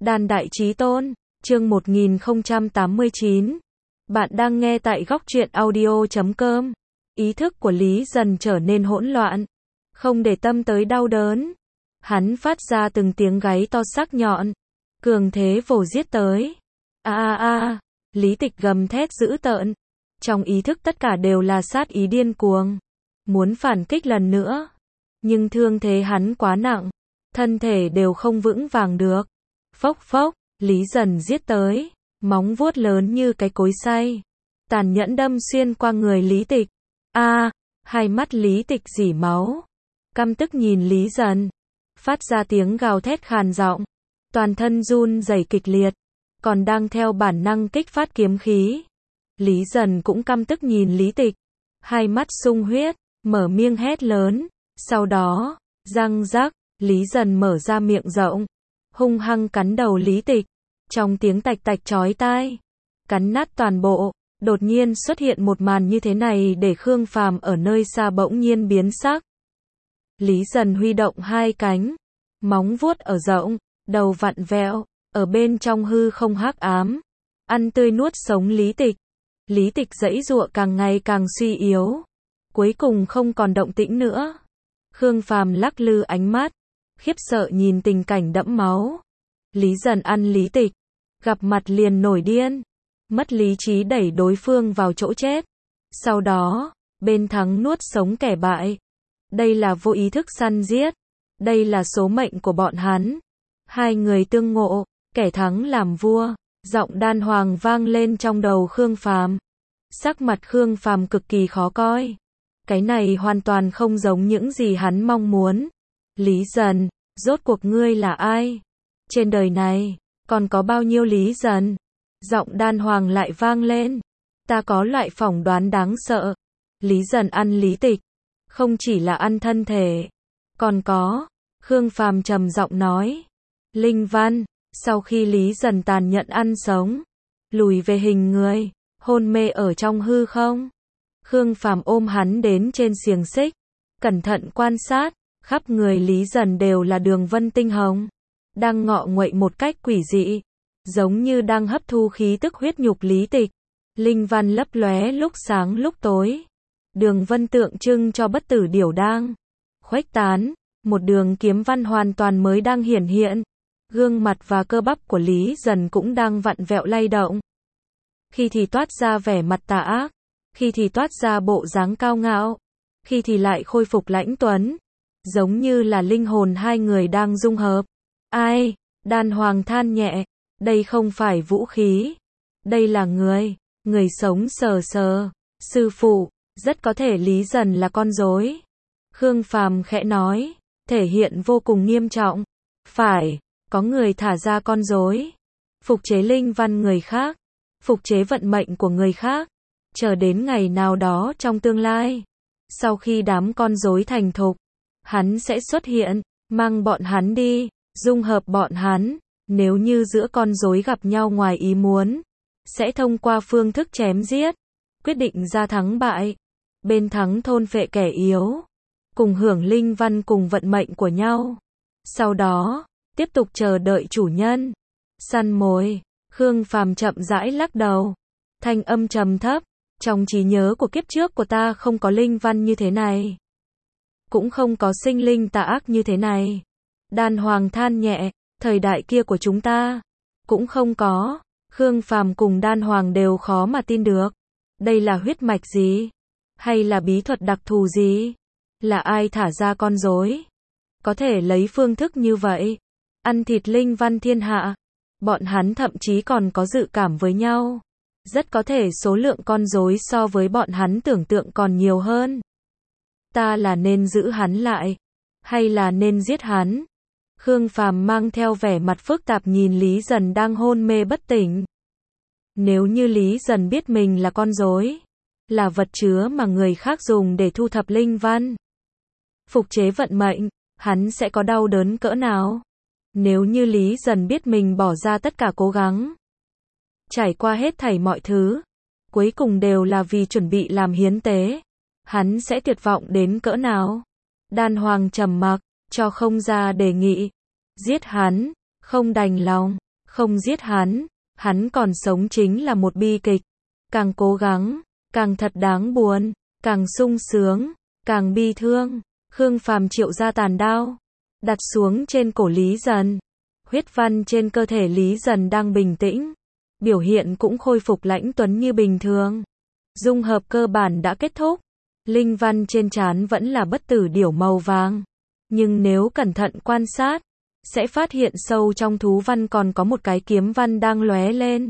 Đàn Đại Chí Tôn, chương 1089. Bạn đang nghe tại góc truyện audio.com. Ý thức của Lý dần trở nên hỗn loạn, không để tâm tới đau đớn. Hắn phát ra từng tiếng gáy to sắc nhọn, cường thế vồ giết tới. Lý Tịch gầm thét dữ tợn. Trong ý thức tất cả đều là sát ý điên cuồng, muốn phản kích lần nữa. Nhưng thương thế hắn quá nặng, thân thể đều không vững vàng được. Phốc phốc, Lý dần giết tới, móng vuốt lớn như cái cối xay, tàn nhẫn đâm xuyên qua người Lý Tịch. Hai mắt Lý Tịch rỉ máu, căm tức nhìn Lý dần, phát ra tiếng gào thét khàn giọng, toàn thân run rẩy kịch liệt, còn đang theo bản năng kích phát kiếm khí. Lý dần cũng căm tức nhìn Lý Tịch, hai mắt sung huyết, mở miệng hét lớn. Sau đó, răng rắc, Lý dần mở ra miệng rộng, hung hăng cắn đầu Lý Tịch, trong tiếng tạch tạch chói tai, cắn nát toàn bộ. Đột nhiên xuất hiện một màn như thế này để Khương Phàm ở nơi xa bỗng nhiên biến sắc. Lý dần huy động hai cánh, móng vuốt ở rộng, đầu vặn vẹo, ở bên trong hư không hắc ám, ăn tươi nuốt sống Lý Tịch. Lý Tịch giãy giụa càng ngày càng suy yếu, cuối cùng không còn động tĩnh nữa. Khương Phàm lắc lư ánh mắt, khiếp sợ nhìn tình cảnh đẫm máu. Lý dần ăn Lý Tịch, gặp mặt liền nổi điên, mất lý trí đẩy đối phương vào chỗ chết. Sau đó, bên thắng nuốt sống kẻ bại. Đây là vô ý thức săn giết, đây là số mệnh của bọn hắn. Hai người tương ngộ, kẻ thắng làm vua. Giọng đan hoàng vang lên trong đầu Khương Phàm. Sắc mặt Khương Phàm cực kỳ khó coi. Cái này hoàn toàn không giống những gì hắn mong muốn. Lý dần, rốt cuộc ngươi là ai? Trên đời này, còn có bao nhiêu Lý dần? Giọng đan hoàng lại vang lên. Ta có loại phỏng đoán đáng sợ. Lý dần ăn Lý Tịch, không chỉ là ăn thân thể, còn có, Khương Phàm trầm giọng nói, linh văn. Sau khi Lý dần tàn nhẫn ăn sống, lùi về hình người, hôn mê ở trong hư không. Khương Phàm ôm hắn đến trên xiềng xích, cẩn thận quan sát, khắp người Lý dần đều là đường vân tinh hồng, đang ngọ nguậy một cách quỷ dị, giống như đang hấp thu khí tức huyết nhục Lý Tịch. Linh văn lấp lóe lúc sáng lúc tối, đường vân tượng trưng cho bất tử điểu đang khuếch tán, một đường kiếm văn hoàn toàn mới đang hiển hiện. Gương mặt và cơ bắp của Lý dần cũng đang vặn vẹo lay động. Khi thì toát ra vẻ mặt tà ác, khi thì toát ra bộ dáng cao ngạo, khi thì lại khôi phục lãnh tuấn, giống như là linh hồn hai người đang dung hợp. Ai? Đan hoàng than nhẹ, đây không phải vũ khí, đây là người, người sống sờ sờ. Sư phụ, rất có thể Lý dần là con rối. Khương Phàm khẽ nói, thể hiện vô cùng nghiêm trọng. Phải. Có người thả ra con rối, phục chế linh văn người khác, phục chế vận mệnh của người khác, chờ đến ngày nào đó trong tương lai. Sau khi đám con rối thành thục, hắn sẽ xuất hiện, mang bọn hắn đi, dung hợp bọn hắn. Nếu như giữa con rối gặp nhau ngoài ý muốn, sẽ thông qua phương thức chém giết, quyết định ra thắng bại. Bên thắng thôn phệ kẻ yếu, cùng hưởng linh văn cùng vận mệnh của nhau. Sau đó, tiếp tục chờ đợi chủ nhân, săn mồi. Khương Phàm chậm rãi lắc đầu, thanh âm trầm thấp, trong trí nhớ của kiếp trước của ta không có linh văn như thế này, cũng không có sinh linh tà ác như thế này. Đan hoàng than nhẹ, thời đại kia của chúng ta cũng không có. Khương Phàm cùng đan hoàng đều khó mà tin được. Đây là huyết mạch gì? Hay là bí thuật đặc thù gì? Là ai thả ra con rối? Có thể lấy phương thức như vậy ăn thịt linh văn thiên hạ. Bọn hắn thậm chí còn có dự cảm với nhau. Rất có thể số lượng con rối so với bọn hắn tưởng tượng còn nhiều hơn. Ta là nên giữ hắn lại, hay là nên giết hắn? Khương Phàm mang theo vẻ mặt phức tạp nhìn Lý dần đang hôn mê bất tỉnh. Nếu như Lý dần biết mình là con rối, là vật chứa mà người khác dùng để thu thập linh văn, phục chế vận mệnh, hắn sẽ có đau đớn cỡ nào? Nếu như Lý dần biết mình bỏ ra tất cả cố gắng, trải qua hết thảy mọi thứ, cuối cùng đều là vì chuẩn bị làm hiến tế, hắn sẽ tuyệt vọng đến cỡ nào? Đan hoàng trầm mặc, cho không ra đề nghị. Giết hắn, không đành lòng. Không giết hắn còn sống chính là một bi kịch. Càng cố gắng, càng thật đáng buồn, càng sung sướng, càng bi thương. Khương Phàm triệu ra tàn đao, đặt xuống trên cổ Lý Dần. Huyết văn trên cơ thể Lý Dần đang bình tĩnh, biểu hiện cũng khôi phục lãnh tuấn như bình thường. Dung hợp cơ bản đã kết thúc. Linh văn trên trán vẫn là bất tử điểu màu vàng, nhưng nếu cẩn thận quan sát, sẽ phát hiện sâu trong thú văn còn có một cái kiếm văn đang lóe lên.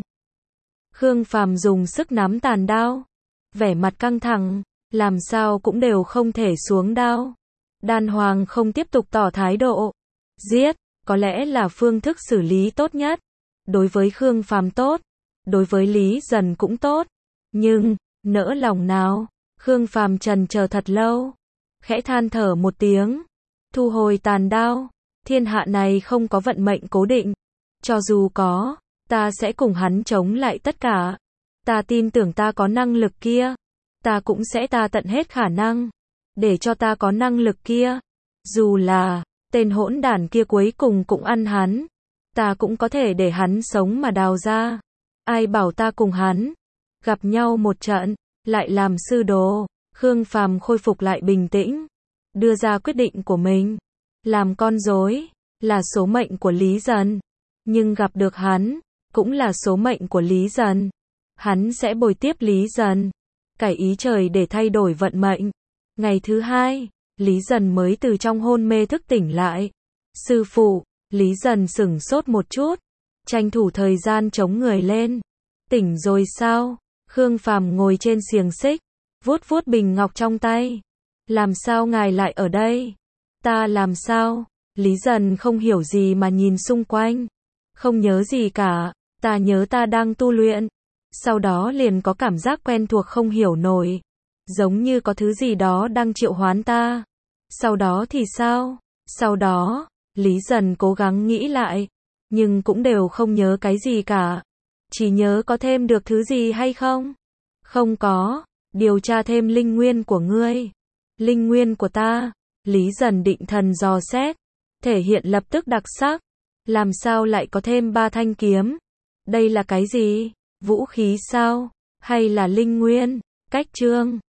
Khương Phàm dùng sức nắm tàn đao, vẻ mặt căng thẳng, làm sao cũng đều không thể xuống đao. Đan Hoàng không tiếp tục tỏ thái độ. Giết, có lẽ là phương thức xử lý tốt nhất. Đối với Khương Phàm tốt, đối với Lý Dần cũng tốt. Nhưng, nỡ lòng nào? Khương Phàm trần chờ thật lâu, khẽ than thở một tiếng, thu hồi tàn đao. Thiên hạ này không có vận mệnh cố định. Cho dù có, ta sẽ cùng hắn chống lại tất cả. Ta tin tưởng ta có năng lực kia. Ta cũng sẽ tận hết khả năng để cho ta có năng lực kia. Dù là tên hỗn đản kia cuối cùng cũng ăn hắn, ta cũng có thể để hắn sống mà đào ra. Ai bảo ta cùng hắn gặp nhau một trận, lại làm sư đồ. Khương Phàm khôi phục lại bình tĩnh, đưa ra quyết định của mình. Làm con rối là số mệnh của Lý Dần, nhưng gặp được hắn cũng là số mệnh của Lý Dần. Hắn sẽ bồi tiếp Lý Dần, cải ý trời để thay đổi vận mệnh. Ngày thứ hai, Lý Dần mới từ trong hôn mê thức tỉnh lại. Sư phụ, Lý Dần sửng sốt một chút, tranh thủ thời gian chống người lên. Tỉnh rồi sao? Khương Phàm ngồi trên xiềng xích, vuốt vuốt bình ngọc trong tay. Làm sao ngài lại ở đây? Ta làm sao? Lý Dần không hiểu gì mà nhìn xung quanh. Không nhớ gì cả, ta nhớ ta đang tu luyện. Sau đó liền có cảm giác quen thuộc không hiểu nổi. Giống như có thứ gì đó đang triệu hoán ta. Sau đó thì sao? Sau đó, Lý Dần cố gắng nghĩ lại, nhưng cũng đều không nhớ cái gì cả. Chỉ nhớ có thêm được thứ gì hay không? Không có. Điều tra thêm linh nguyên của ngươi. Linh nguyên của ta. Lý Dần định thần dò xét, thể hiện lập tức đặc sắc. Làm sao lại có thêm 3 thanh kiếm? Đây là cái gì? Vũ khí sao? Hay là linh nguyên? Cách chương